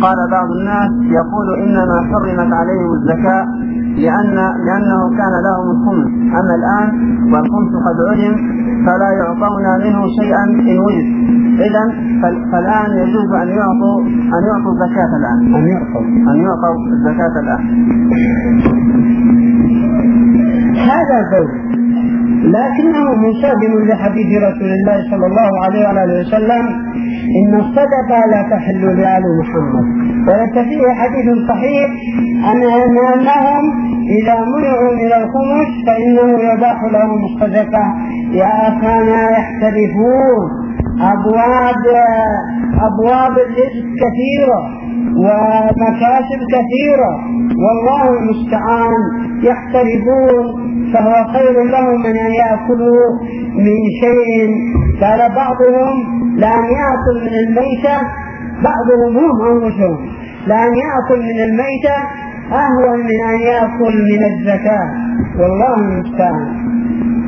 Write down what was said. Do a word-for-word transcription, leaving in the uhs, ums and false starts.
قال بعض الناس يقول إنما حرمت عليهم الزكاة لأن لأنه كان لهم الخمس، أما الآن والخمس قد عدم فلا يعطون منه شيئا إن وجد، إذن فالآن يجوز أن يعطوا أن يعطوا الزكاة الآن أن يعطوا أن يعطوا الزكاة الآن. هذا قول، لكنه مشابه لحديث رسول الله صلى الله عليه وآله وسلم: إن الصدقة لا تحل لآل محمد. ولك فيه حديث صحيح أن أنهم إذا منعوا من الخمس فإنه يباح لهم الصدقة. يا أخانا يختلفون، أبواب أبواب الرزق كثيرة ومكاسب كثيرة والله المستعان. يختلفون، فهو خير لهم من أن يأكلوا من شيء. قال بعضهم: لأن يأكل من الميتة، بعضهم هم أنفسهم، لأن يأكل من الميتة أهون من أن يأكل من الزكاة، والله المستعان.